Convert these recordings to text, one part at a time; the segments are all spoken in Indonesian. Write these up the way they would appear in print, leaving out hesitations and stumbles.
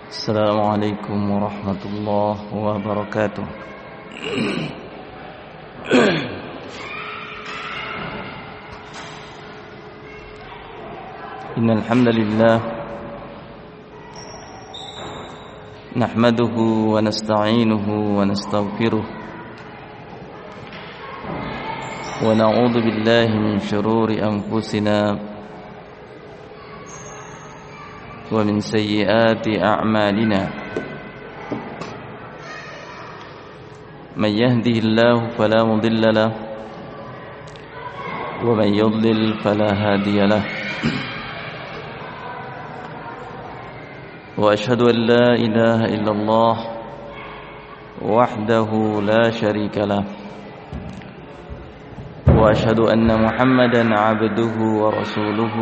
Assalamualaikum warahmatullahi wabarakatuh. Innal hamdalillah nahmaduhu wa nasta'inuhu wa nastaghfiruh wa na'udzu billahi min shururi anfusina ومن سيئات أعمالنا من يهده الله فلا مضل له ومن يضلل فلا هادي له وأشهد أن لا إله إلا الله وحده لا شريك له وأشهد أن محمدا عبده ورسوله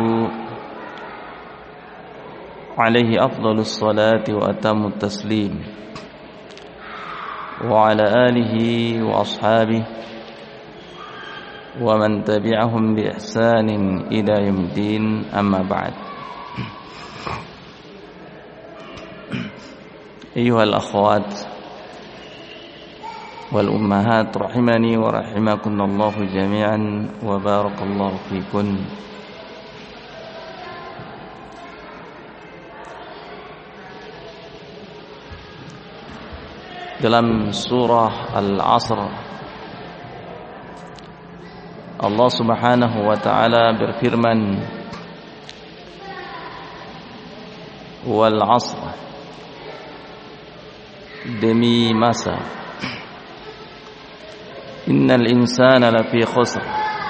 عليه أفضل الصلاة وأتم التسليم وعلى آله وأصحابه ومن تبعهم بإحسان إلى يوم الدين أما بعد. أيها الأخوات والأمهات رحمني ورحمكم الله جميعا وبارك الله فيكم. Dalam surah Al-Asr Allah Subhanahu wa taala berfirman, wal 'asr, demi masa, innal insana lafi khusr,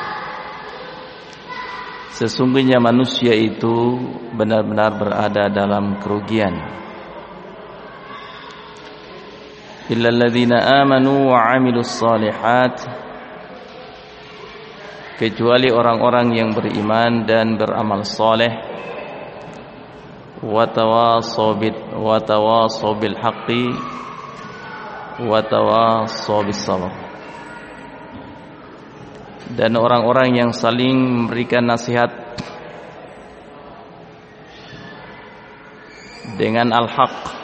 sesungguhnya manusia itu benar-benar berada dalam kerugian. Illal ladzina amanu wa 'amilus shalihat, kecuali orang-orang yang beriman dan beramal saleh, wa tawassaw bil haqqi wa tawassaw bis sabr, dan orang-orang yang saling memberikan nasihat dengan al-haq,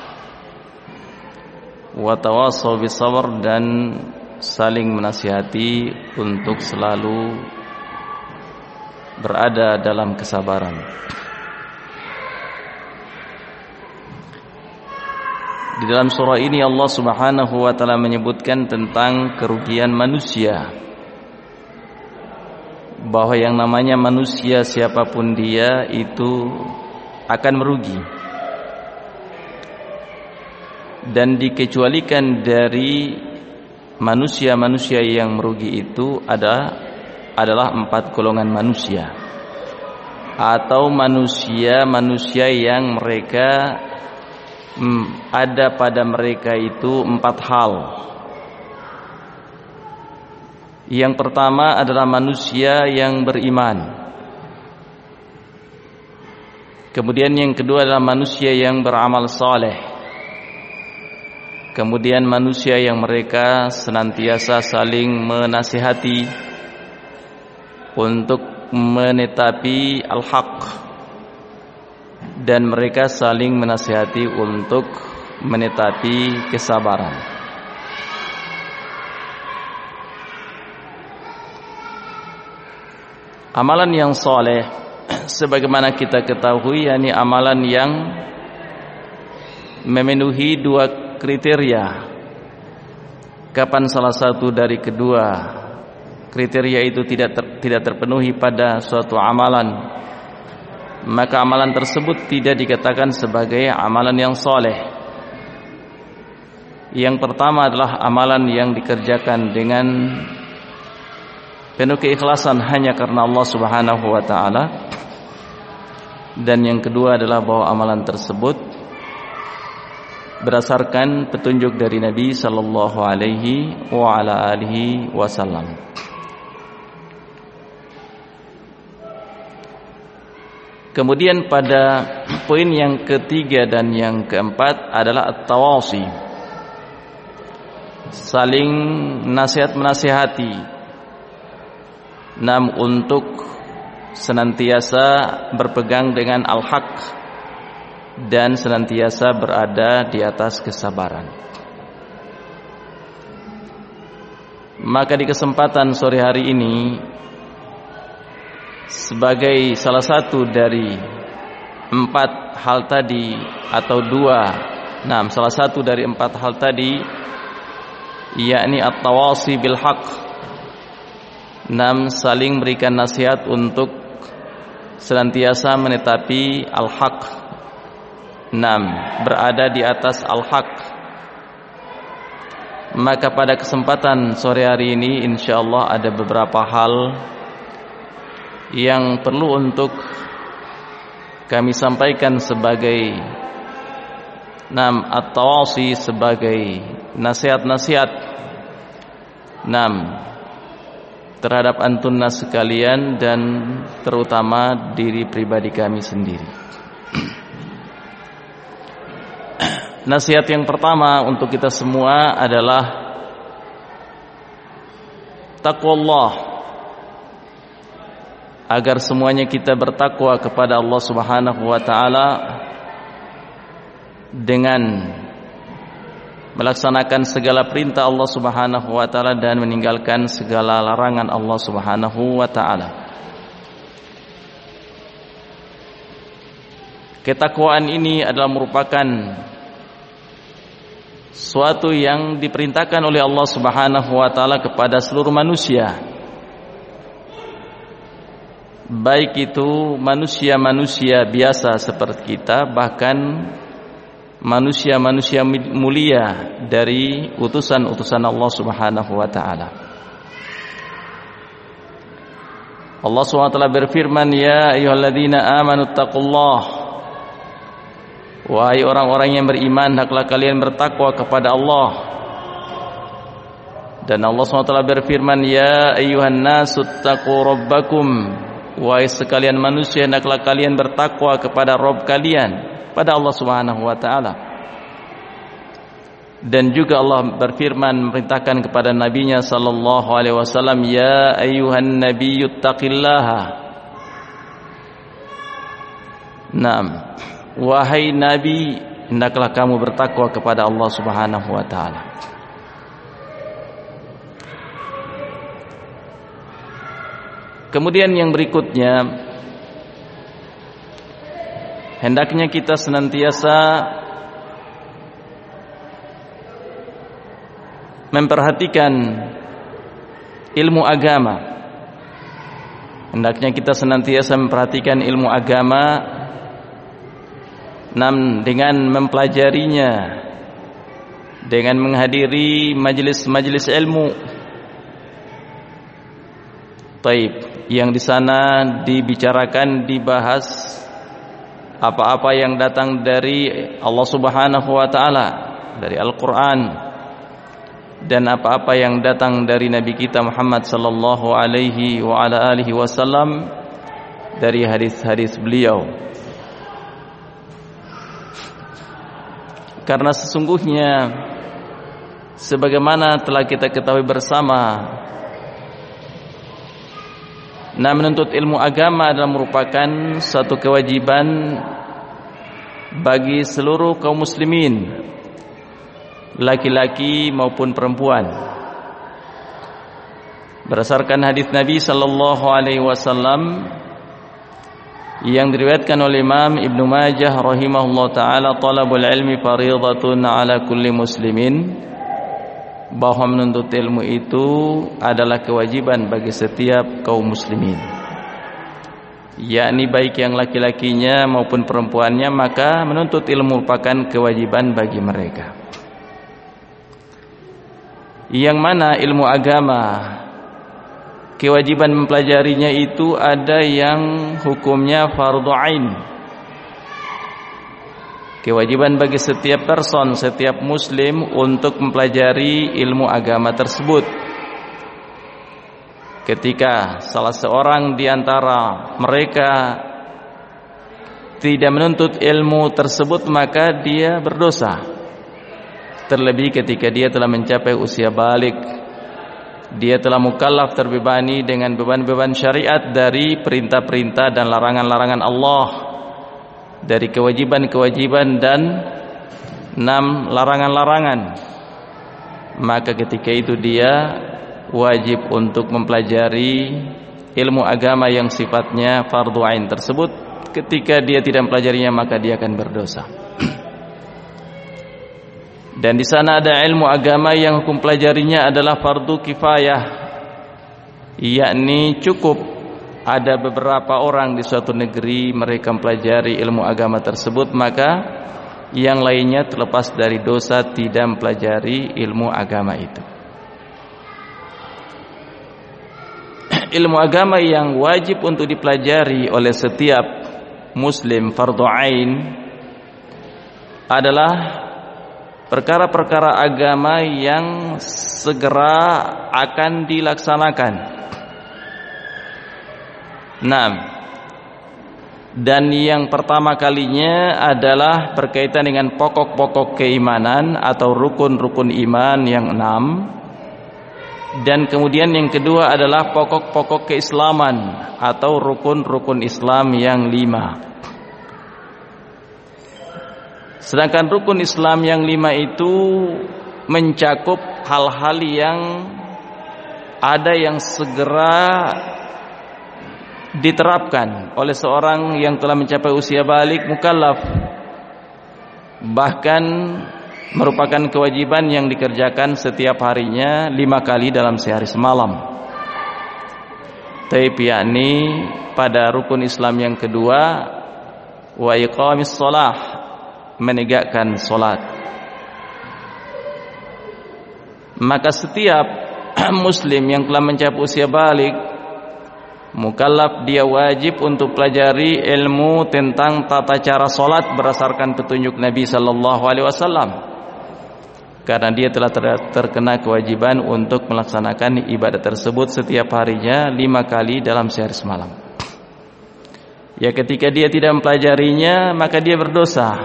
wa tawassaw bis sabr, dan saling menasihati untuk selalu berada dalam kesabaran. Di dalam surah ini Allah Subhanahu wa taala menyebutkan tentang kerugian manusia, bahwa yang namanya manusia siapapun dia itu akan merugi. Dan dikecualikan dari manusia-manusia yang merugi itu adalah 4 golongan manusia, atau manusia-manusia yang mereka ada pada mereka itu 4 hal. Yang pertama adalah manusia yang beriman. Kemudian yang kedua adalah manusia yang beramal saleh. Kemudian manusia yang mereka senantiasa saling menasihati untuk menetapi al-haq, dan mereka saling menasihati untuk menetapi kesabaran. Amalan yang saleh, sebagaimana kita ketahui, yakni amalan yang memenuhi 2 kriteria. Kapan salah satu dari kedua kriteria itu tidak terpenuhi pada suatu amalan, maka amalan tersebut tidak dikatakan sebagai amalan yang saleh. Yang pertama adalah amalan yang dikerjakan dengan penuh keikhlasan hanya karena Allah Subhanahu wa taala. Dan yang kedua adalah bahwa amalan tersebut berdasarkan petunjuk dari Nabi sallallahu alaihi wa ala alihi wasallam. Kemudian pada poin yang ketiga dan yang keempat adalah at-tawasi, saling nasihat-menasihati, untuk senantiasa berpegang dengan al-haq, dan senantiasa berada di atas kesabaran. Maka di kesempatan sore hari ini, sebagai salah satu dari 4 hal tadi atau salah satu dari 4 hal tadi, yakni at-tawasi bil haqq, saling berikan nasihat untuk senantiasa menetapi al-haq, berada di atas al-haq. Maka pada kesempatan sore hari ini insyaallah ada beberapa hal yang perlu untuk kami sampaikan sebagai at-tawasi, sebagai nasihat-nasihat terhadap antunnas sekalian dan terutama diri pribadi kami sendiri. Nasihat yang pertama untuk kita semua adalah taqwallah, agar semuanya kita bertakwa kepada Allah Subhanahu wa taala dengan melaksanakan segala perintah Allah Subhanahu wa taala dan meninggalkan segala larangan Allah Subhanahu wa taala. Ketakwaan ini adalah merupakan suatu yang diperintahkan oleh Allah Subhanahu wa taala kepada seluruh manusia, baik itu manusia-manusia biasa seperti kita, bahkan manusia-manusia mulia dari utusan-utusan Allah Subhanahu wa taala. Allah Subhanahu wa taala berfirman, ya ayyuhalladzina amanu taqullaha, wahai orang-orang yang beriman, hendaklah kalian bertakwa kepada Allah. Dan Allah SWT berfirman, ya ayyuhan nasu taqu rabbakum, wahai sekalian manusia, hendaklah kalian bertakwa kepada Rabb kalian, pada Allah Subhanahu wa taala. Dan juga Allah berfirman memerintahkan kepada nabinya sallallahu alaihi wasallam, ya ayyuhan nabiyyu taqillaha. Wahai Nabi, hendaklah kamu bertakwa kepada Allah Subhanahu wa taala. Kemudian yang berikutnya, hendaknya kita senantiasa memperhatikan ilmu agama. Hendaknya kita senantiasa memperhatikan ilmu agama, dengan mempelajarinya, dengan menghadiri majelis-majelis ilmu. Yang di sana dibahas apa-apa yang datang dari Allah Subhanahu wa taala, dari Al-Qur'an, dan apa-apa yang datang dari Nabi kita Muhammad sallallahu alaihi wa ala alihi wasallam, dari hadis-hadis beliau. Karena sesungguhnya sebagaimana telah kita ketahui bersama, menuntut ilmu agama adalah merupakan satu kewajiban bagi seluruh kaum muslimin, laki-laki maupun perempuan. Berdasarkan hadis Nabi sallallahu alaihi wasallam yang diriwayatkan oleh Imam Ibnu Majah rahimahullah taala, talabul ilmi fariidatun ala kulli muslimin, bahwa menuntut ilmu itu adalah kewajiban bagi setiap kaum muslimin, yakni baik yang laki-lakinya maupun perempuannya, maka menuntut ilmu merupakan kewajiban bagi mereka. Yang mana ilmu agama, kewajiban mempelajarinya itu ada yang hukumnya fardhu ain, kewajiban bagi setiap person, setiap muslim untuk mempelajari ilmu agama tersebut. Ketika salah seorang di antara mereka tidak menuntut ilmu tersebut, maka dia berdosa. Terlebih ketika dia telah mencapai usia balik, dia telah mukallaf, terbebani dengan beban-beban syariat dari perintah-perintah dan larangan-larangan Allah, dari kewajiban-kewajiban dan 6 larangan-larangan, maka ketika itu dia wajib untuk mempelajari ilmu agama yang sifatnya fardhu ain tersebut. Ketika dia tidak mempelajarinya, maka dia akan berdosa. Dan di sana ada ilmu agama yang hukum pelajarinya adalah fardu kifayah, yakni cukup ada beberapa orang di suatu negeri mereka mempelajari ilmu agama tersebut, maka yang lainnya terlepas dari dosa tidak mempelajari ilmu agama itu. Ilmu agama yang wajib untuk dipelajari oleh setiap muslim fardhu ain adalah perkara-perkara agama yang segera akan dilaksanakan. Dan yang pertama kalinya adalah berkaitan dengan pokok-pokok keimanan atau rukun-rukun iman yang 6. Dan kemudian yang kedua adalah pokok-pokok keislaman atau rukun-rukun Islam yang 5. Sedangkan rukun Islam yang 5 itu mencakup hal-hal yang ada yang segera diterapkan oleh seorang yang telah mencapai usia balik mukallaf, bahkan merupakan kewajiban yang dikerjakan setiap harinya 5 kali dalam sehari semalam. Taib yakni pada rukun Islam yang kedua, wa iqamis shalah, menegakkan salat. Maka setiap muslim yang telah mencapai usia balik mukallaf, dia wajib untuk pelajari ilmu tentang tata cara salat berdasarkan petunjuk Nabi sallallahu alaihi wasallam. Karena dia telah terkena kewajiban untuk melaksanakan ibadah tersebut setiap harinya 5 kali dalam sehari semalam. Ya, ketika dia tidak mempelajarinya, maka dia berdosa.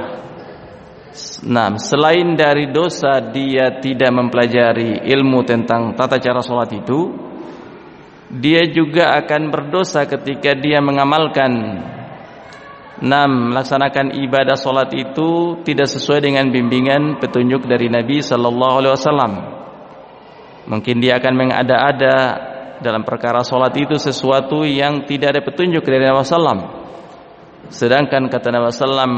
Selain dari dosa dia tidak mempelajari ilmu tentang tata cara sholat itu, dia juga akan berdosa ketika dia mengamalkan melaksanakan ibadah solat itu tidak sesuai dengan bimbingan petunjuk dari Nabi sallallahu alaihi wasallam. Mungkin dia akan mengada-ada dalam perkara solat itu sesuatu yang tidak ada petunjuk dari Nabi sallam. Sedangkan kata Nabi sallam,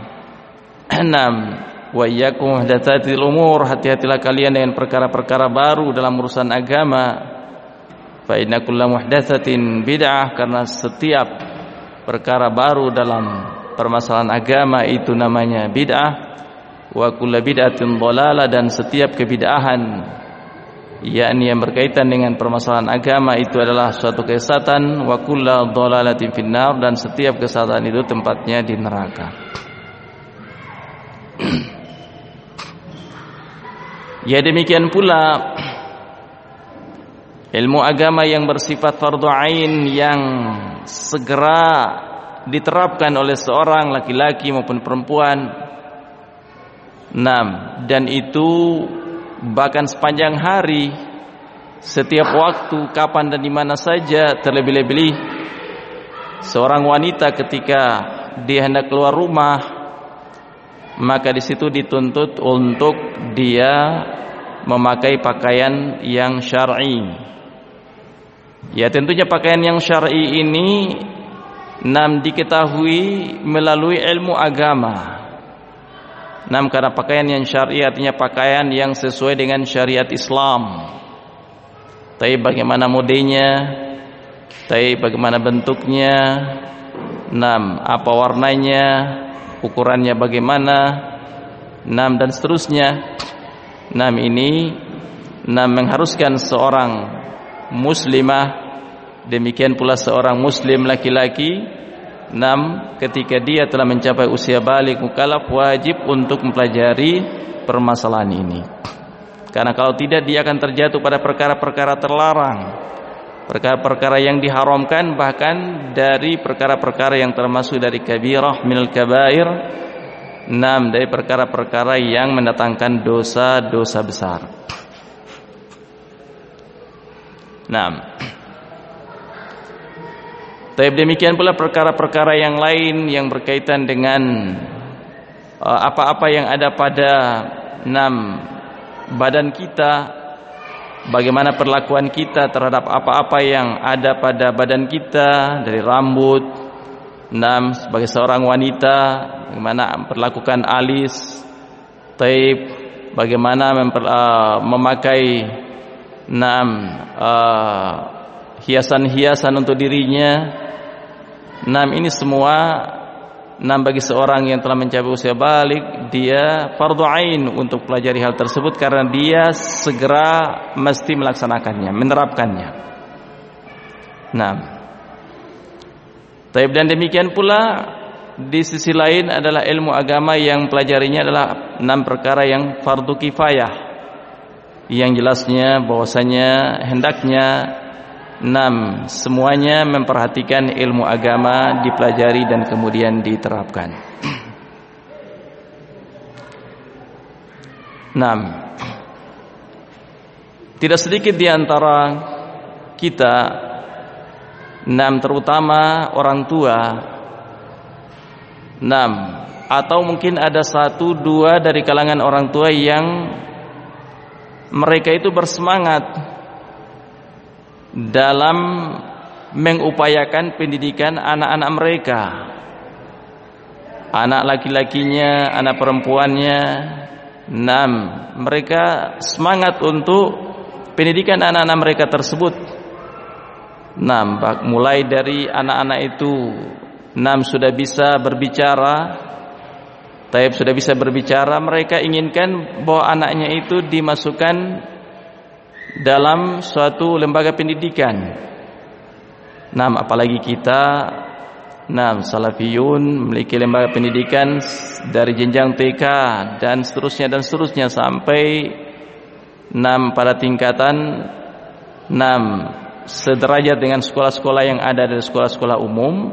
wa iyyakum muhdatsatil umur, hati-hatilah kalian dengan perkara-perkara baru dalam urusan agama. Fa inna kulla muhdatsatin bid'ah, karena setiap perkara baru dalam permasalahan agama itu namanya bid'ah. Wa kullu bid'atin dhalalah, dan setiap kebid'ahan yakni yang berkaitan dengan permasalahan agama itu adalah suatu kesesatan. Wa kullu dhalalatin finnar, dan setiap kesesatan itu tempatnya di neraka. Ya, demikian pula ilmu agama yang bersifat fardhu ain yang segera diterapkan oleh seorang laki-laki maupun perempuan. Dan itu bahkan sepanjang hari, setiap waktu, kapan dan di mana saja. Terlebih-lebih seorang wanita ketika dia hendak keluar rumah, maka di situ dituntut untuk dia memakai pakaian yang syar'i. Ya, tentunya pakaian yang syar'i ini diketahui melalui ilmu agama. Karena pakaian yang syar'i artinya pakaian yang sesuai dengan syariat Islam. Tapi bagaimana modelnya, tapi bagaimana bentuknya, apa warnanya, ukurannya bagaimana, dan seterusnya. Ini mengharuskan seorang muslimah, demikian pula seorang muslim laki-laki, ketika dia telah mencapai usia balik mukallaf, wajib untuk mempelajari permasalahan ini. Karena kalau tidak, dia akan terjatuh pada perkara-perkara terlarang, perkara-perkara yang diharamkan, bahkan dari perkara-perkara yang termasuk dari kabirah minal kabair, dari perkara-perkara yang mendatangkan dosa-dosa besar. Tapi demikian pula perkara-perkara yang lain yang berkaitan dengan apa-apa yang ada pada badan kita, bagaimana perlakuan kita terhadap apa-apa yang ada pada badan kita, dari rambut, sebagai seorang wanita, bagaimana memperlakukan alis, taib, bagaimana memakai hiasan-hiasan untuk dirinya. Ini semua bagi seorang yang telah mencapai usia balik, dia fardhu ain untuk pelajari hal tersebut karena dia segera mesti melaksanakannya, menerapkannya. Dan demikian pula di sisi lain adalah ilmu agama yang pelajarinya adalah 6 perkara yang fardu kifayah, yang jelasnya bahwasanya hendaknya semuanya memperhatikan ilmu agama dipelajari dan kemudian diterapkan. Tidak sedikit di antara kita, terutama orang tua, atau mungkin ada 1-2 dari kalangan orang tua yang mereka itu bersemangat dalam mengupayakan pendidikan anak-anak mereka, anak laki-lakinya, anak perempuannya. Mereka semangat untuk pendidikan anak-anak mereka tersebut. Mulai dari anak-anak itu sudah bisa berbicara, mereka inginkan bahwa anaknya itu dimasukkan dalam suatu lembaga pendidikan. Apalagi kita salafiyun memiliki lembaga pendidikan dari jenjang TK dan seterusnya sampai pada tingkatan sederajat dengan sekolah-sekolah yang ada dari sekolah-sekolah umum.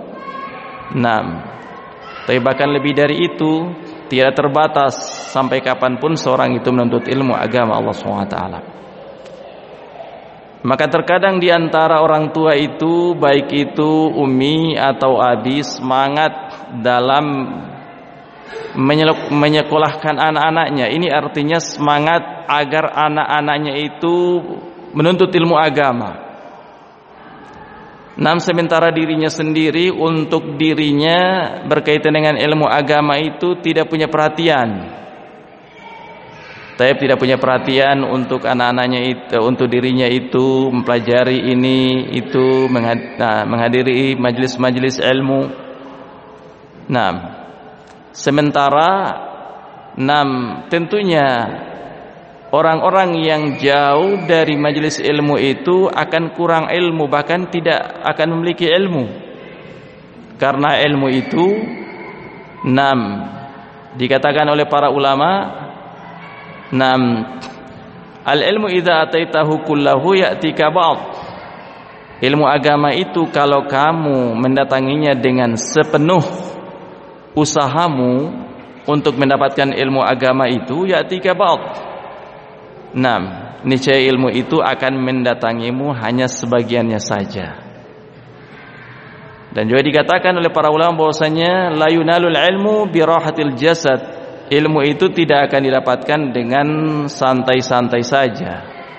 Tapi bahkan lebih dari itu, tidak terbatas sampai kapanpun seorang itu menuntut ilmu agama Allah SWT. Maka terkadang di antara orang tua itu, baik itu umi atau abi, semangat dalam menyekolahkan anak-anaknya. Ini artinya semangat agar anak-anaknya itu menuntut ilmu agama. Sementara dirinya sendiri untuk dirinya berkaitan dengan ilmu agama itu tidak punya perhatian. Tidak punya perhatian untuk anak-anaknya itu, untuk dirinya itu mempelajari ini itu, menghadiri majelis-majelis ilmu. Sementara tentunya orang-orang yang jauh dari majelis ilmu itu akan kurang ilmu, bahkan tidak akan memiliki ilmu. Karena ilmu itu dikatakan oleh para ulama, al-ilmu idza ataitahu kullahu ya'tika ba'd. Ilmu agama itu kalau kamu mendatanginya dengan sepenuh usahamu untuk mendapatkan ilmu agama itu, ya'tika ba'd. Niscaya ilmu itu akan mendatangimu hanya sebagiannya saja. Dan juga dikatakan oleh para ulama bahwasanya la yunalul ilmu bi rahatil jasad. Ilmu itu tidak akan didapatkan dengan santai-santai saja.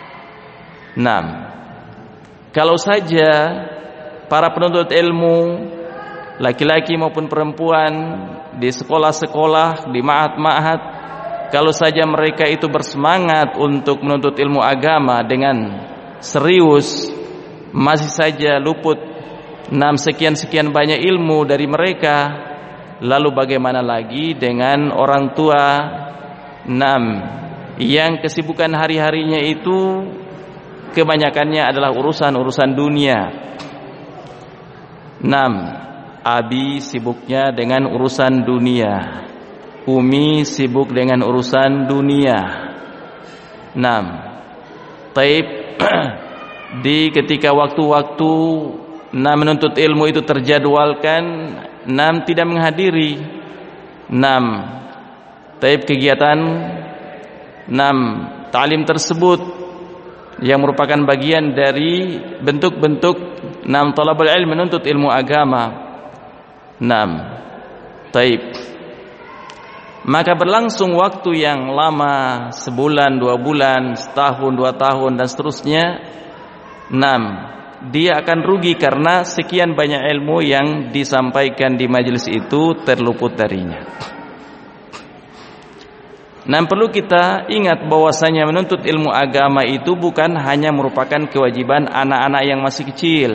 Kalau saja para penuntut ilmu, laki-laki maupun perempuan, di sekolah-sekolah, di ma'had-ma'had, kalau saja mereka itu bersemangat untuk menuntut ilmu agama dengan serius, masih saja luput sekian-sekian banyak ilmu dari mereka. Lalu bagaimana lagi dengan orang tua yang kesibukan hari-harinya itu kebanyakannya adalah urusan-urusan dunia. Abi sibuknya dengan urusan dunia, umi sibuk dengan urusan dunia. Taib di ketika waktu-waktu menuntut ilmu itu terjadwalkan, tidak menghadiri taib kegiatan ta'lim tersebut yang merupakan bagian dari bentuk-bentuk Nam talabul ilm, menuntut ilmu agama. Nam. Taib. Maka berlangsung waktu yang lama, sebulan, 2 bulan, setahun, 2 tahun dan seterusnya. Nam. Dia akan rugi karena sekian banyak ilmu yang disampaikan di majelis itu terluput darinya. Nah, perlu kita ingat bahwasanya menuntut ilmu agama itu bukan hanya merupakan kewajiban anak-anak yang masih kecil.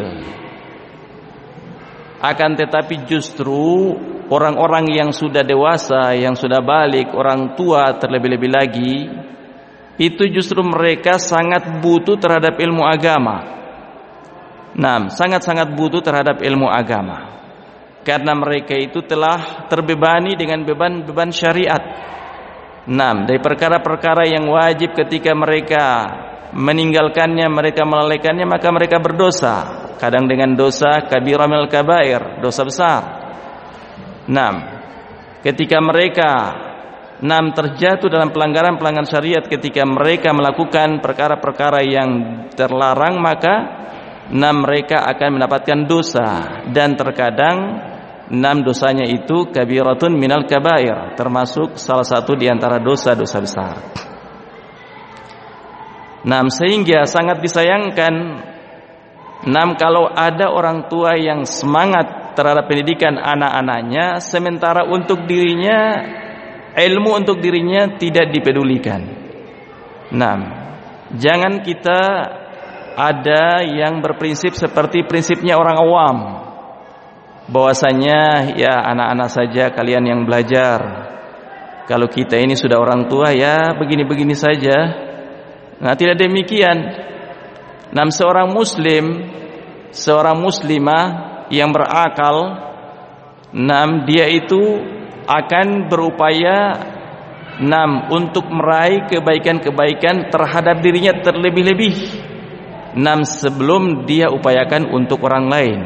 Akan tetapi justru orang-orang yang sudah dewasa, yang sudah balik, orang tua terlebih-lebih lagi, itu justru mereka sangat butuh terhadap ilmu agama. Nah, sangat-sangat butuh terhadap ilmu agama. Karena mereka itu telah terbebani dengan beban-beban syariat. Dari perkara-perkara yang wajib ketika mereka meninggalkannya, mereka melalaikannya, maka mereka berdosa. Kadang dengan dosa kabirah minal kabair, dosa besar. Ketika mereka terjatuh dalam pelanggaran-pelanggaran syariat, ketika mereka melakukan perkara-perkara yang terlarang, maka mereka akan mendapatkan dosa. Dan terkadang dosanya itu kabiratun minal kabair, termasuk salah satu di antara dosa-dosa besar. Sehingga sangat disayangkan kalau ada orang tua yang semangat terhadap pendidikan anak-anaknya, sementara untuk dirinya, ilmu untuk dirinya tidak dipedulikan. Jangan kita ada yang berprinsip seperti prinsipnya orang awam, bahwasanya ya anak-anak saja kalian yang belajar. Kalau kita ini sudah orang tua ya begini-begini saja. Tidak demikian. Seorang muslim, seorang muslimah yang berakal, dia itu akan berupaya untuk meraih kebaikan-kebaikan terhadap dirinya terlebih-lebih sebelum dia upayakan untuk orang lain.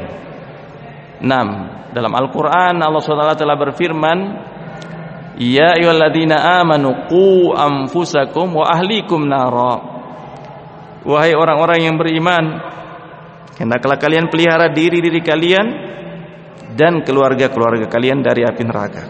Dalam Al-Quran Allah SWT telah berfirman, ya ayyuhalladzina amanu qu anfusakum wa ahlikum nara. Wahai orang-orang yang beriman, hendaklah kalian pelihara diri-diri kalian dan keluarga-keluarga kalian dari api neraka.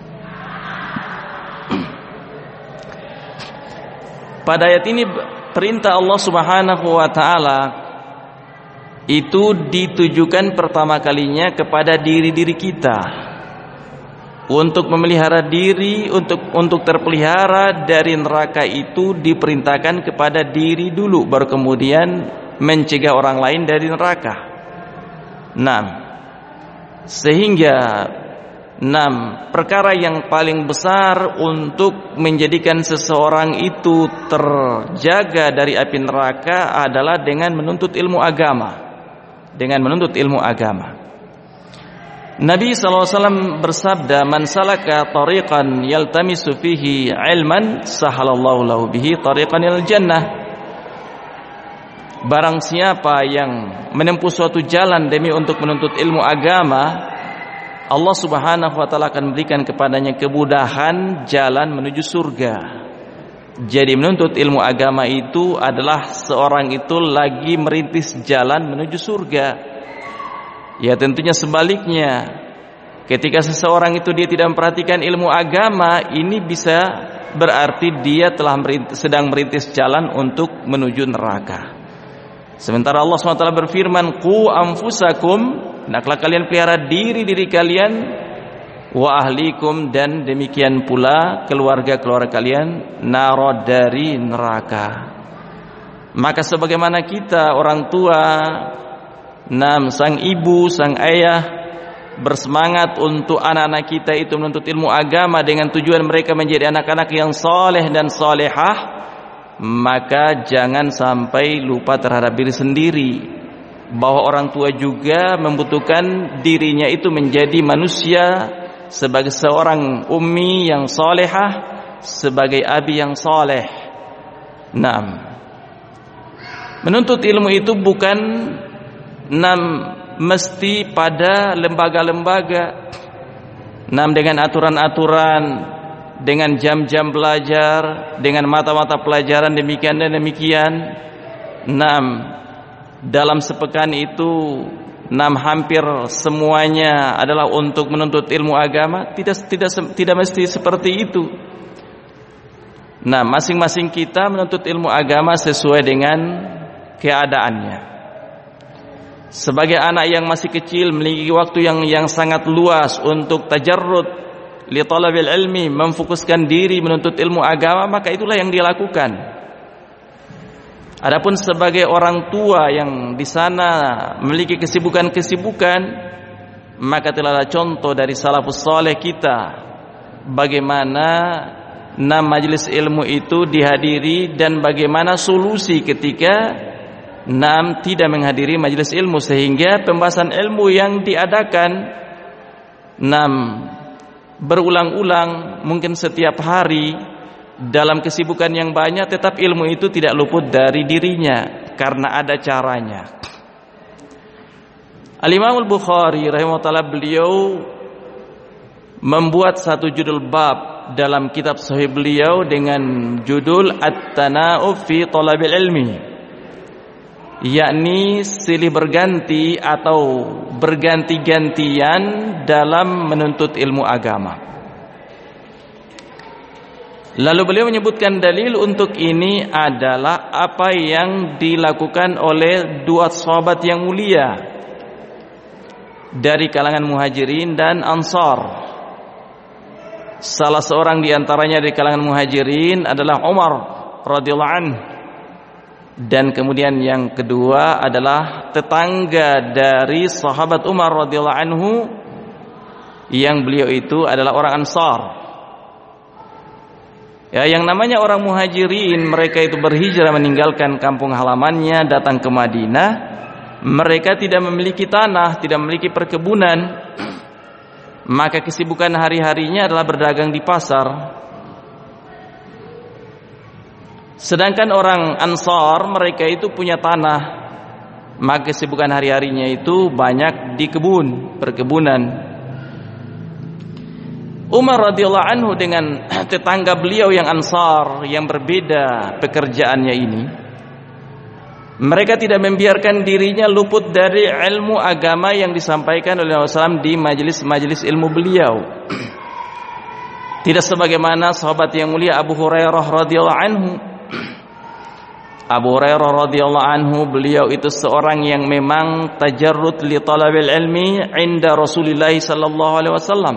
Pada ayat ini perintah Allah Subhanahu wa taala itu ditujukan pertama kalinya kepada diri-diri kita, untuk memelihara diri, untuk terpelihara dari neraka itu diperintahkan kepada diri dulu, baru kemudian mencegah orang lain dari neraka. Sehingga perkara yang paling besar untuk menjadikan seseorang itu terjaga dari api neraka adalah dengan menuntut ilmu agama. Nabi SAW bersabda, man salaka tariqan yaltamisu fihi ilman sahalallahu lahu bihi tariqan ilal jannah. Barang siapa yang menempuh suatu jalan demi untuk menuntut ilmu agama, Allah Subhanahu wa taala akan berikan kepadanya kemudahan jalan menuju surga. Jadi menuntut ilmu agama itu adalah seorang itu lagi merintis jalan menuju surga. Ya tentunya sebaliknya, ketika seseorang itu dia tidak memperhatikan ilmu agama, ini bisa berarti dia telah sedang merintis jalan untuk menuju neraka. Sementara Allah SWT berfirman, qu anfusakum, hendaklah kalian pelihara diri-diri kalian, wa ahlikum, dan demikian pula keluarga-keluarga kalian, naro, dari neraka. Maka sebagaimana kita orang tua, sang ibu, sang ayah bersemangat untuk anak-anak kita itu menuntut ilmu agama dengan tujuan mereka menjadi anak-anak yang soleh dan solehah, maka jangan sampai lupa terhadap diri sendiri, bahwa orang tua juga membutuhkan dirinya itu menjadi manusia, sebagai seorang ummi yang solehah, sebagai abi yang soleh. Menuntut ilmu itu bukan mesti pada lembaga-lembaga, dengan aturan-aturan, dengan jam-jam belajar, dengan mata-mata pelajaran demikian dan demikian. Dalam sepekan itu hampir semuanya adalah untuk menuntut ilmu agama, tidak mesti seperti itu. Masing-masing kita menuntut ilmu agama sesuai dengan keadaannya. Sebagai anak yang masih kecil memiliki waktu yang sangat luas untuk tajarrud li talabil ilmi, memfokuskan diri menuntut ilmu agama, maka itulah yang dia lakukan. Adapun sebagai orang tua yang di sana memiliki kesibukan-kesibukan, maka telah ada contoh dari salafus saleh kita bagaimana majelis ilmu itu dihadiri dan bagaimana solusi ketika tidak menghadiri majelis ilmu, sehingga pembahasan ilmu yang diadakan berulang-ulang mungkin setiap hari dalam kesibukan yang banyak, tetap ilmu itu tidak luput dari dirinya karena ada caranya. Al-Imam Al-Bukhari rahimahullah, beliau membuat satu judul bab dalam kitab sahih beliau dengan judul At-Tana'uf fi Talabil Ilmi, yakni silih berganti atau berganti-gantian dalam menuntut ilmu agama. Lalu beliau menyebutkan dalil untuk ini adalah apa yang dilakukan oleh dua sahabat yang mulia dari kalangan Muhajirin dan Ansar. Salah seorang di antaranya dari kalangan Muhajirin adalah Umar radhiyallahu anhu, dan kemudian yang kedua adalah tetangga dari sahabat Umar radhiyallahu anhu, yang beliau itu adalah orang Ansar. Ya, yang namanya orang Muhajirin, mereka itu berhijrah meninggalkan kampung halamannya datang ke Madinah. Mereka tidak memiliki tanah, tidak memiliki perkebunan, maka kesibukan hari-harinya adalah berdagang di pasar. Sedangkan orang Ansar, mereka itu punya tanah, maka kesibukan hari-harinya itu banyak di perkebunan. Umar radhiyallahu anhu dengan tetangga beliau yang Ansar, yang berbeda pekerjaannya ini, mereka tidak membiarkan dirinya luput dari ilmu agama yang disampaikan oleh Rasulullah SAW di majelis-majelis ilmu beliau. Tidak sebagaimana sahabat yang mulia Abu Hurairah radhiyallahu anhu. Abu Hurairah radhiyallahu anhu, beliau itu seorang yang memang tajarrud li talabil ilmi inda Rasulullah sallallahu alaihi wasallam.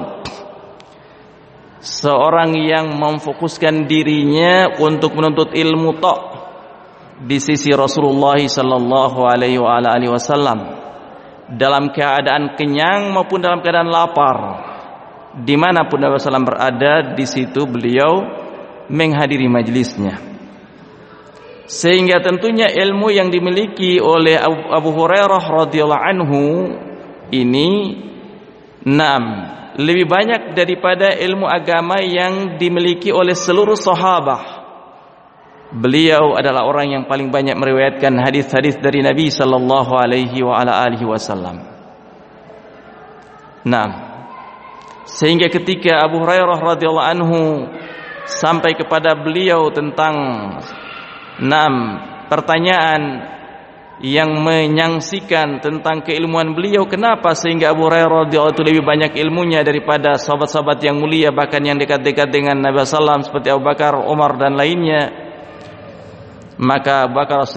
Seorang yang memfokuskan dirinya untuk menuntut ilmu di sisi Rasulullah sallallahu alaihi wasallam, dalam keadaan kenyang maupun dalam keadaan lapar, dimanapun Nabi SAW berada, di situ beliau menghadiri majelisnya. Sehingga tentunya ilmu yang dimiliki oleh Abu Hurairah radhiyallahu anhu ini lebih banyak daripada ilmu agama yang dimiliki oleh seluruh sahabat. Beliau adalah orang yang paling banyak meriwayatkan hadis-hadis dari Nabi sallallahu alaihi wasallam. Sehingga ketika Abu Hurairah radhiyallahu anhu sampai kepada beliau tentang pertanyaan yang menyangsikan tentang keilmuan beliau, kenapa sehingga Abu Hurairah radhiyallahu anhu lebih banyak ilmunya daripada sahabat-sahabat yang mulia, bahkan yang dekat-dekat dengan Nabi sallallahu alaihi wasallam seperti Abu Bakar, Umar dan lainnya. Maka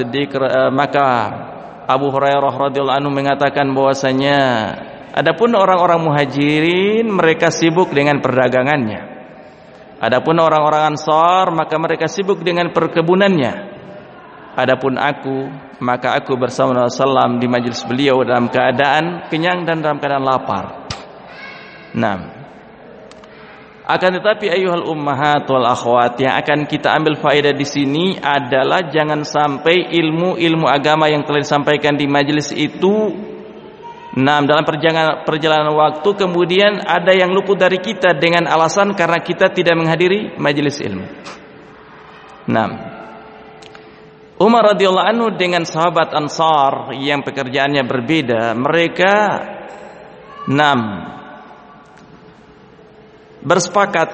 Abu Hurairah radhiyallahu anhu mengatakan bahwasanya adapun orang-orang Muhajirin, mereka sibuk dengan perdagangannya. Adapun orang-orang Ansar, maka mereka sibuk dengan perkebunannya. Adapun aku, maka aku bersama Rasulullah SAW di majelis beliau dalam keadaan kenyang dan dalam keadaan lapar. Akan tetapi ayuhal ummahat wal akhwat, yang akan kita ambil faedah di sini adalah jangan sampai ilmu agama yang telah disampaikan di majelis itu dalam perjalanan waktu kemudian ada yang luput dari kita dengan alasan karena kita tidak menghadiri majelis ilmu. Umar radhiyallahu anhu dengan sahabat Ansar yang pekerjaannya berbeda, mereka bersepakat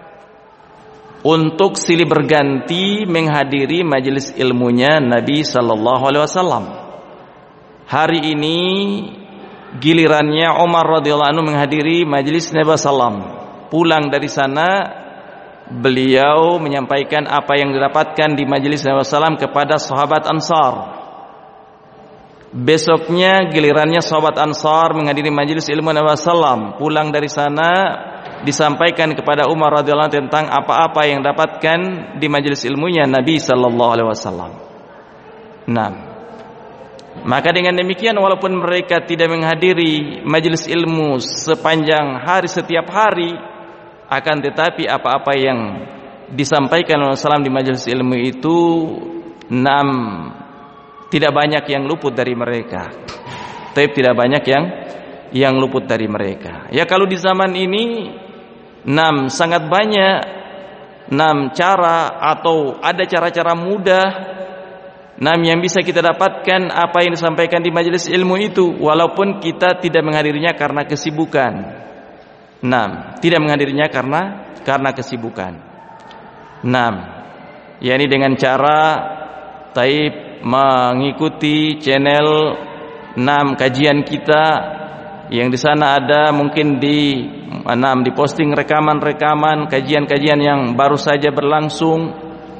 untuk silih berganti menghadiri majelis ilmunya Nabi sallallahu alaihi wasallam. Hari ini gilirannya Umar radhiyallahu anhu menghadiri majelis Nabi sallam. Pulang dari sana beliau menyampaikan apa yang didapatkan di majelis Nabi sallam kepada sahabat Ansar. Besoknya gilirannya sahabat Ansar menghadiri majelis ilmu Nabi sallam. Pulang dari sana disampaikan kepada Umar radhiyallahu anhu tentang apa-apa yang dapatkan di majelis ilmunya Nabi sallallahu alaihi wasallam. Nah, maka dengan demikian walaupun mereka tidak menghadiri majelis ilmu sepanjang hari setiap hari, akan tetapi apa-apa yang disampaikan oleh Rasulullah di majelis ilmu itu tidak banyak yang luput dari mereka. Tapi tidak banyak yang luput dari mereka. Ya kalau di zaman ini sangat banyak cara atau ada cara-cara mudah yang bisa kita dapatkan apa yang disampaikan di majelis ilmu itu walaupun kita tidak menghadirinya karena kesibukan. Tidak menghadirinya karena kesibukan. Yakni dengan cara mengikuti channel kajian kita yang di sana ada mungkin di posting rekaman kajian-kajian yang baru saja berlangsung.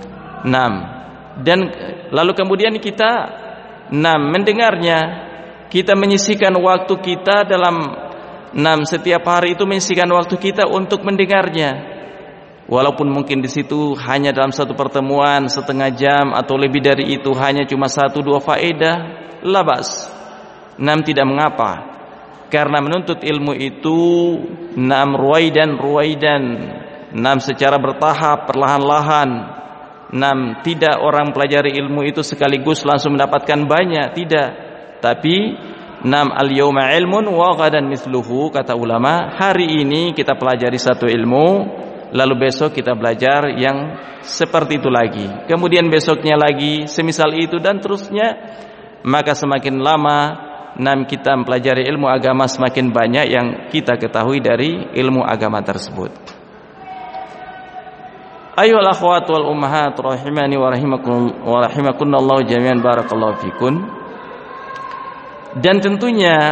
Dan lalu kemudian kita mendengarnya, kita menyisihkan waktu kita dalam setiap hari itu menyisihkan waktu kita untuk mendengarnya. Walaupun mungkin di situ hanya dalam satu pertemuan setengah jam atau lebih dari itu hanya cuma 1-2 faedah, labas. Tidak mengapa. Karena menuntut ilmu itu ruwaidan, secara bertahap, perlahan-lahan. Tidak orang pelajari ilmu itu sekaligus langsung mendapatkan banyak, tidak. Tapi al-yawma ilmun wa ghadan mithluhu, kata ulama, hari ini kita pelajari satu ilmu, lalu besok kita belajar yang seperti itu lagi, kemudian besoknya lagi semisal itu dan terusnya. Maka semakin lama kita mempelajari ilmu agama, semakin banyak yang kita ketahui dari ilmu agama tersebut. Ayyuhal akhwat wal ummahat rahimani wa rahimakumullah jami'an, barakallahu fikun. Dan tentunya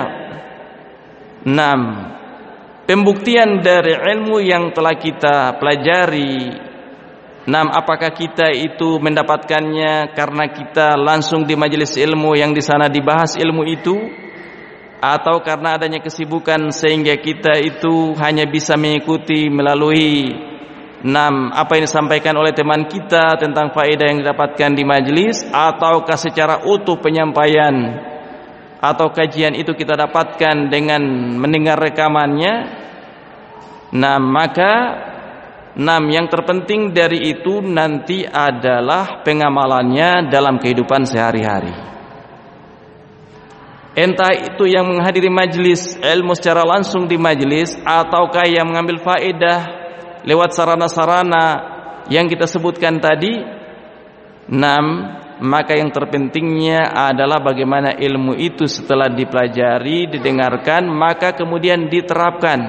pembuktian dari ilmu yang telah kita pelajari, apakah kita itu mendapatkannya karena kita langsung di majelis ilmu yang di sana dibahas ilmu itu, atau karena adanya kesibukan sehingga kita itu hanya bisa mengikuti melalui apa yang disampaikan oleh teman kita tentang faedah yang didapatkan di majelis, ataukah secara utuh penyampaian atau kajian itu kita dapatkan dengan mendengar rekamannya. Maka yang terpenting dari itu nanti adalah pengamalannya dalam kehidupan sehari-hari. Entah itu yang menghadiri majelis ilmu secara langsung di majelis, ataukah yang mengambil faedah lewat sarana-sarana yang kita sebutkan tadi. Maka yang terpentingnya adalah bagaimana ilmu itu setelah dipelajari, didengarkan, maka kemudian diterapkan.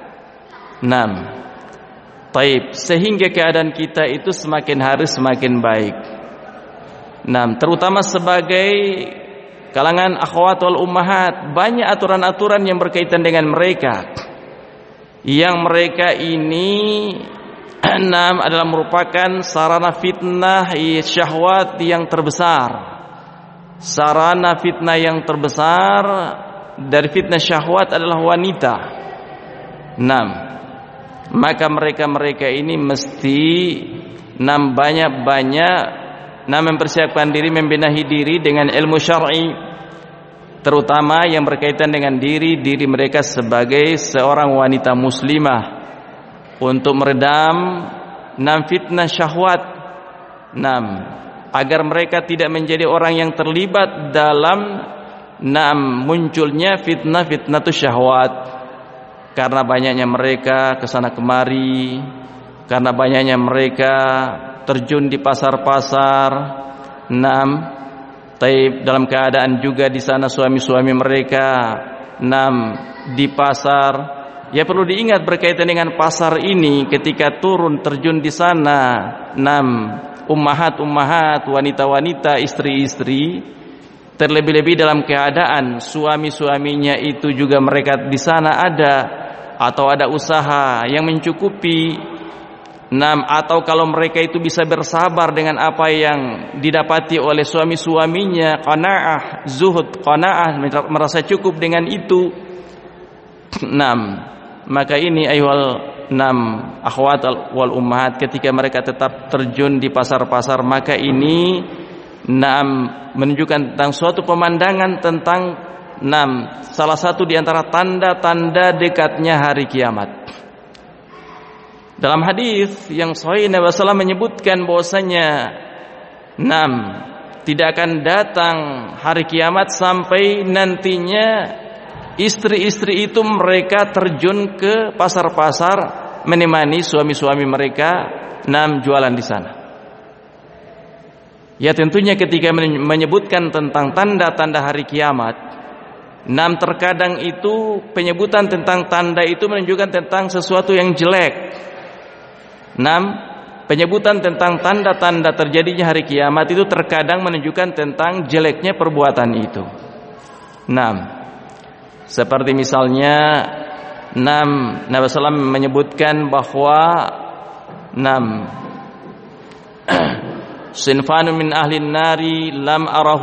Sehingga keadaan kita itu semakin hari semakin baik. Terutama sebagai kalangan akhwat wal ummahat, banyak aturan-aturan yang berkaitan dengan mereka, yang mereka ini adalah merupakan sarana fitnah syahwat yang terbesar. Sarana fitnah yang terbesar dari fitnah syahwat adalah wanita. Maka mereka ini mesti banyak-banyak mempersiapkan diri, membenahi diri dengan ilmu syar'i, terutama yang berkaitan dengan diri mereka sebagai seorang wanita muslimah, untuk meredam fitnah syahwat, agar mereka tidak menjadi orang yang terlibat dalam munculnya fitnah syahwat. Karena banyaknya mereka kesana kemari, karena banyaknya mereka terjun di pasar-pasar, dalam keadaan juga di sana suami-suami mereka di pasar. Ya perlu diingat berkaitan dengan pasar ini, ketika turun terjun di sana ummahat, wanita-wanita, istri-istri, terlebih-lebih dalam keadaan suami-suaminya itu juga mereka di sana ada atau ada usaha yang mencukupi. Atau kalau mereka itu bisa bersabar dengan apa yang didapati oleh suami-suaminya, qanaah, zuhud, qanaah, merasa cukup dengan itu. Maka ini ayyuhal akhwat wal ummahat, ketika mereka tetap terjun di pasar-pasar, maka ini menunjukkan tentang suatu pemandangan tentang salah satu di antara tanda-tanda dekatnya hari kiamat. Dalam hadis yang sahih Nabi sallallahu alaihi wasallam menyebutkan bahwasanya tidak akan datang hari kiamat sampai nantinya istri-istri itu mereka terjun ke pasar-pasar menemani suami-suami mereka jualan di sana. Ya, tentunya ketika menyebutkan tentang tanda-tanda hari kiamat, terkadang itu penyebutan tentang tanda itu menunjukkan tentang sesuatu yang jelek. Penyebutan tentang tanda-tanda terjadinya hari kiamat itu terkadang menunjukkan tentang jeleknya perbuatan itu. Seperti misalnya Nabi SAW menyebutkan bahwa sinfanu min ahlin nari lam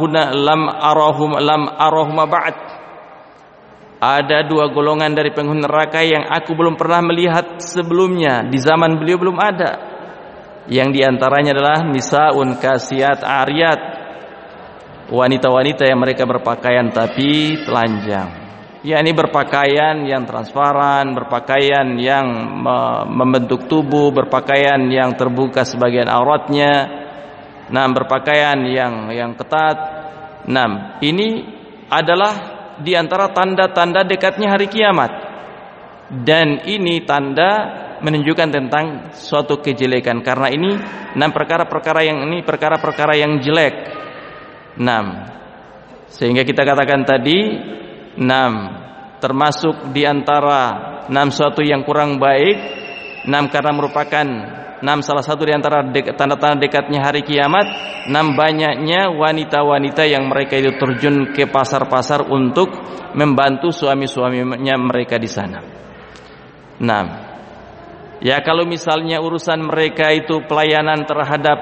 arahuma ba'd. Ada dua golongan dari penghuni neraka yang aku belum pernah melihat sebelumnya, di zaman beliau belum ada. Yang diantaranya adalah nisaun kasiyat ariyat, wanita-wanita yang mereka berpakaian tapi telanjang. Yakni berpakaian yang transparan, berpakaian yang membentuk tubuh, berpakaian yang terbuka sebagian auratnya, berpakaian yang ketat. Ini adalah di antara tanda-tanda dekatnya hari kiamat. Dan ini tanda menunjukkan tentang suatu kejelekan, karena ini perkara-perkara yang jelek. Sehingga kita katakan tadi termasuk di antara suatu yang kurang baik, karena merupakan salah satu di antara tanda-tanda dekatnya hari kiamat, banyaknya wanita-wanita yang mereka itu terjun ke pasar-pasar untuk membantu suami-suaminya mereka di sana. Ya, kalau misalnya urusan mereka itu pelayanan terhadap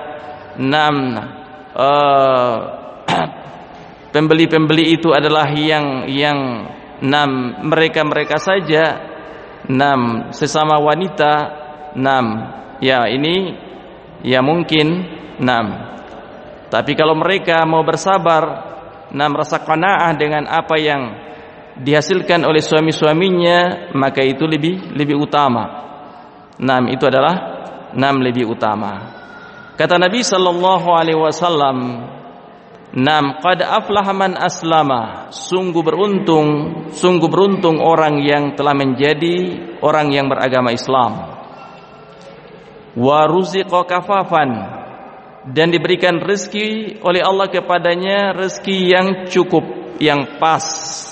pembeli-pembeli itu adalah yang mereka saja, sesama wanita, ya ini ya mungkin. Tapi kalau mereka mau bersabar, merasa qanaah dengan apa yang dihasilkan oleh suami-suaminya, maka itu lebih utama. Itu adalah lebih utama. Kata Nabi sallallahu alaihi wasallam, qad aflaha man aslama, sungguh beruntung orang yang telah menjadi orang yang beragama Islam. Wa ruziqa kafafan, dan diberikan rezeki oleh Allah kepadanya rezeki yang cukup, yang pas.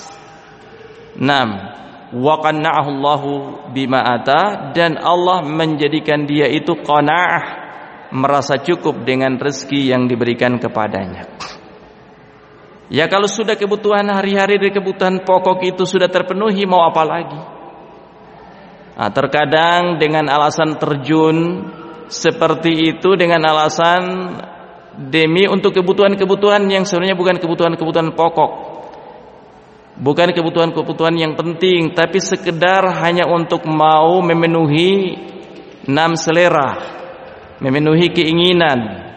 Wa qanna'ahu Allahu bima ata, dan Allah menjadikan dia itu qanaah, merasa cukup dengan rezeki yang diberikan kepadanya. Ya, kalau sudah kebutuhan hari-hari dan kebutuhan pokok itu sudah terpenuhi, mau apa lagi? Terkadang dengan alasan terjun seperti itu, dengan alasan demi untuk kebutuhan-kebutuhan yang sebenarnya bukan kebutuhan-kebutuhan pokok, bukan kebutuhan-kebutuhan yang penting, tapi sekedar hanya untuk mau memenuhi selera, memenuhi keinginan.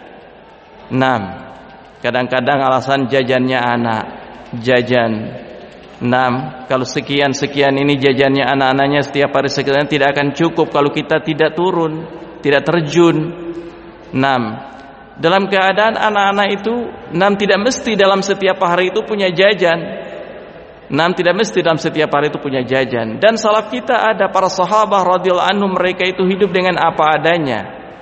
Kadang-kadang alasan jajannya anak, jajan. Kalau sekian ini jajannya anak-anaknya setiap hari sekian, tidak akan cukup kalau kita tidak turun, tidak terjun. Dalam keadaan anak-anak itu tidak mesti dalam setiap hari itu punya jajan. Tidak mesti dalam setiap hari itu punya jajan. Dan salaf kita ada para sahabat radhiyallahu anhum, mereka itu hidup dengan apa adanya.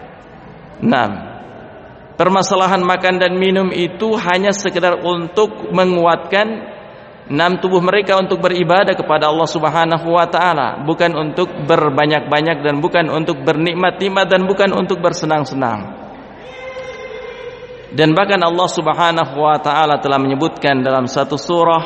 Permasalahan makan dan minum itu hanya sekedar untuk menguatkan tubuh mereka untuk beribadah kepada Allah Subhanahu wa taala, bukan untuk berbanyak-banyak dan bukan untuk bernikmat-nikmat dan bukan untuk bersenang-senang. Dan bahkan Allah Subhanahu wa taala telah menyebutkan dalam satu surah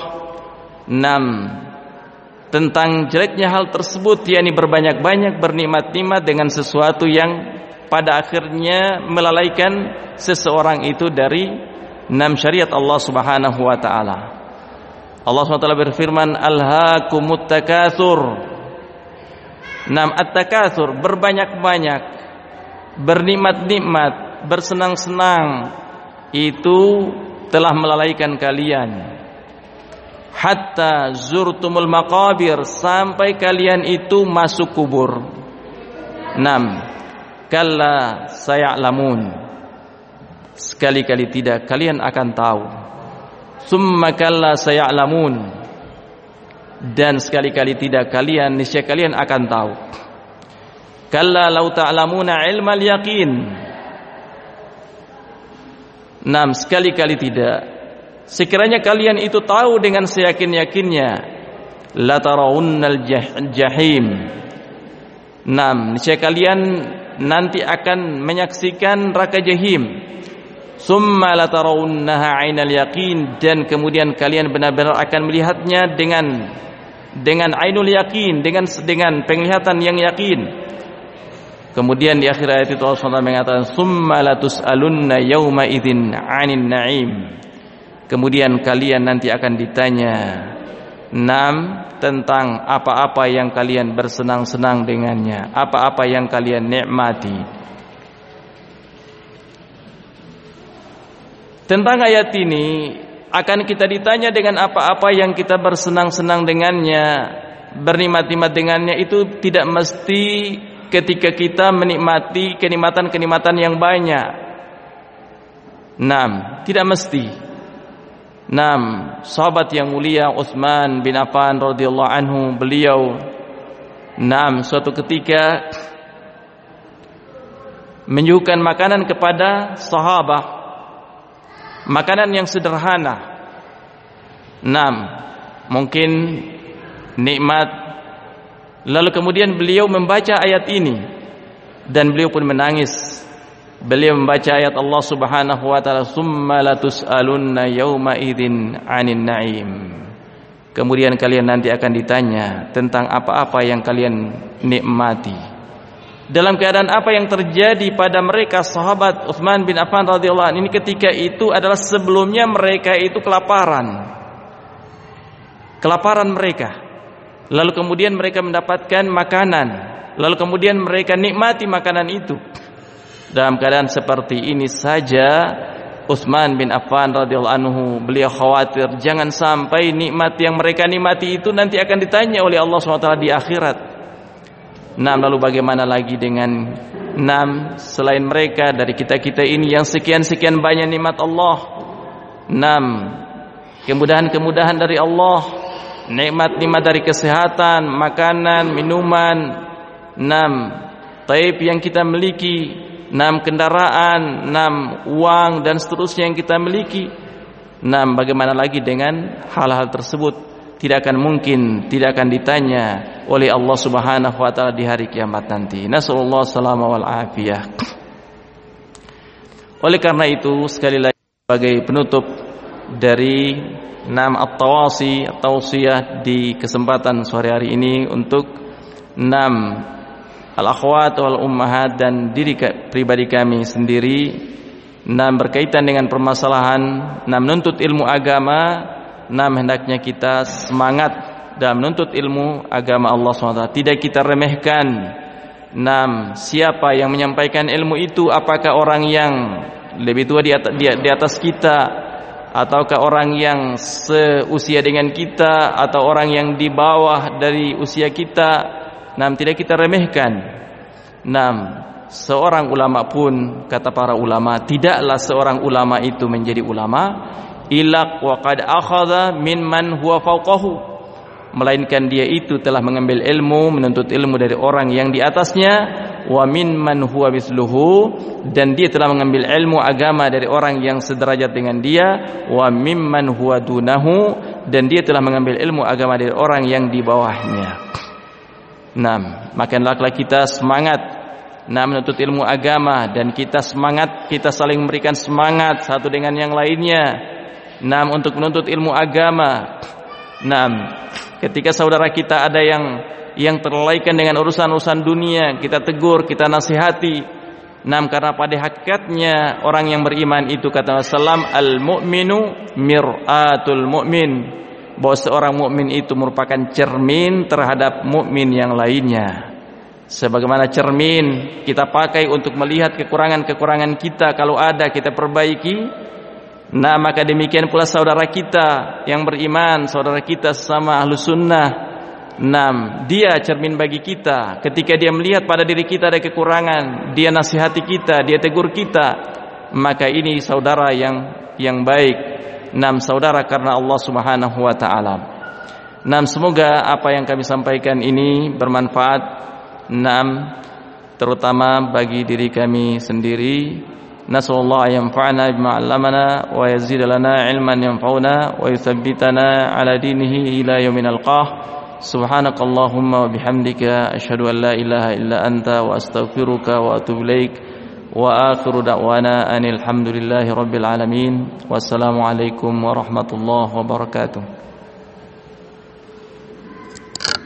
6 tentang jeleknya hal tersebut, yakni berbanyak-banyak bernikmat-nikmat dengan sesuatu yang pada akhirnya melalaikan seseorang itu dari 6 syariat Allah Subhanahu wa taala. Allah SWT berfirman, alhaakumut takatsur. At-takatsur, berbanyak-banyak, bernikmat-nikmat, bersenang-senang, itu telah melalaikan kalian. Hatta zurtumul maqabir, sampai kalian itu masuk kubur. Kalla saya'lamun, sekali-kali tidak, kalian akan tahu. Summa kalla saya'lamun, dan sekali-kali tidak, kalian niscaya kalian akan tahu. Kalla law ta'lamuna ilmal yaqin. Sekali-kali tidak, sekiranya kalian itu tahu dengan seyakin-yakinnya, la tarawunnal jahim. Niscaya kalian nanti akan menyaksikan neraka jahim. Summa la tarawunnaha 'ainal yaqin, dan kemudian kalian benar-benar akan melihatnya dengan ainul yaqin, dengan penglihatan yang yakin. Kemudian di akhir ayat itu Allah SWT mengatakan summa latus'alunna yauma idzin 'anin na'im. Kemudian kalian nanti akan ditanya tentang apa-apa yang kalian bersenang-senang dengannya, apa-apa yang kalian nikmati. Tentang ayat ini akan kita ditanya dengan apa-apa yang kita bersenang-senang dengannya, bernikmat-nikmat dengannya, itu tidak mesti ketika kita menikmati kenikmatan-kenikmatan yang banyak. Tidak mesti. Sahabat yang mulia Utsman bin Affan radhiyallahu anhu, beliau suatu ketika menyuguhkan makanan kepada sahabat, makanan yang sederhana, mungkin nikmat. Lalu kemudian beliau membaca ayat ini dan beliau pun menangis. Beliau membaca ayat Allah Subhanahu wa taala, summa latus'alunna yauma idzin 'anin na'im. Kemudian kalian nanti akan ditanya tentang apa-apa yang kalian nikmati. Dalam keadaan apa yang terjadi pada mereka sahabat Utsman bin Affan radhiyallahu anhu ini ketika itu adalah sebelumnya mereka itu kelaparan mereka. Lalu kemudian mereka mendapatkan makanan, lalu kemudian mereka nikmati makanan itu. Dalam keadaan seperti ini saja Utsman bin Affan radhiyallahu anhu, beliau khawatir jangan sampai nikmat yang mereka nikmati itu nanti akan ditanya oleh Allah SWT di akhirat. Lalu bagaimana lagi dengan selain mereka, dari kita-kita ini yang sekian-sekian banyak nikmat Allah, kemudahan-kemudahan dari Allah, nikmat-nikmat dari kesehatan, makanan, minuman, taib yang kita miliki, kendaraan, uang dan seterusnya yang kita miliki. Bagaimana lagi dengan hal-hal tersebut? Tidak akan mungkin, tidak akan ditanya oleh Allah Subhanahu wa taala di hari kiamat nanti. Nasallallahu salama wal afiyah. Oleh karena itu, sekali lagi sebagai penutup dari at-tawasi, at-tausiyah di kesempatan sore hari ini untuk al-akhwat wal ummahat dan diri pribadi kami sendiri, berkaitan dengan permasalahan menuntut ilmu agama. Hendaknya kita semangat dalam menuntut ilmu agama Allah SWT. Tidak kita remehkan. Siapa yang menyampaikan ilmu itu? Apakah orang yang lebih tua di atas kita, ataukah orang yang seusia dengan kita, atau orang yang di bawah dari usia kita? Tidak kita remehkan. Seorang ulama pun, kata para ulama, tidaklah seorang ulama itu menjadi ulama ilaq wa qad akhadha mimman huwa fawqahu, melainkan dia itu telah mengambil ilmu, menuntut ilmu dari orang yang di atasnya, wa mimman huwa misluhu, dan dia telah mengambil ilmu agama dari orang yang sederajat dengan dia, wa mimman huwa dunahu, dan dia telah mengambil ilmu agama dari orang yang di bawahnya. Maka hendaklah kita semangat menuntut ilmu agama, dan kita semangat, kita saling memberikan semangat satu dengan yang lainnya untuk menuntut ilmu agama. Ketika saudara kita ada yang terlalaikan dengan urusan-urusan dunia, kita tegur, kita nasihati. Karena pada hakikatnya orang yang beriman itu, kata Rasulullah, al-mu'minu mir'atul mu'min, bahwa seorang mukmin itu merupakan cermin terhadap mukmin yang lainnya. Sebagaimana cermin kita pakai untuk melihat kekurangan-kekurangan kita, kalau ada kita perbaiki. Maka demikian pula saudara kita yang beriman, saudara kita sesama ahlu sunnah, dia cermin bagi kita. Ketika dia melihat pada diri kita ada kekurangan, dia nasihati kita, dia tegur kita, maka ini saudara yang baik. Saudara karena Allah Subhanahu wa taala. Semoga apa yang kami sampaikan ini bermanfaat, terutama bagi diri kami sendiri. Nasallallahu yanfa'ana bima 'allamana wa yazid lana 'ilman yanfa'una wa yuthabbitana 'ala dinihi ila yaumil nalqah. Subhanakallahumma wa bihamdika asyhadu an la ilaha illa anta wa astaghfiruka wa atubu ilaik. Wa akhiru da'wana anil hamdulillahi rabbil alamin. Wassalamu alaikum warahmatullahi wabarakatuh.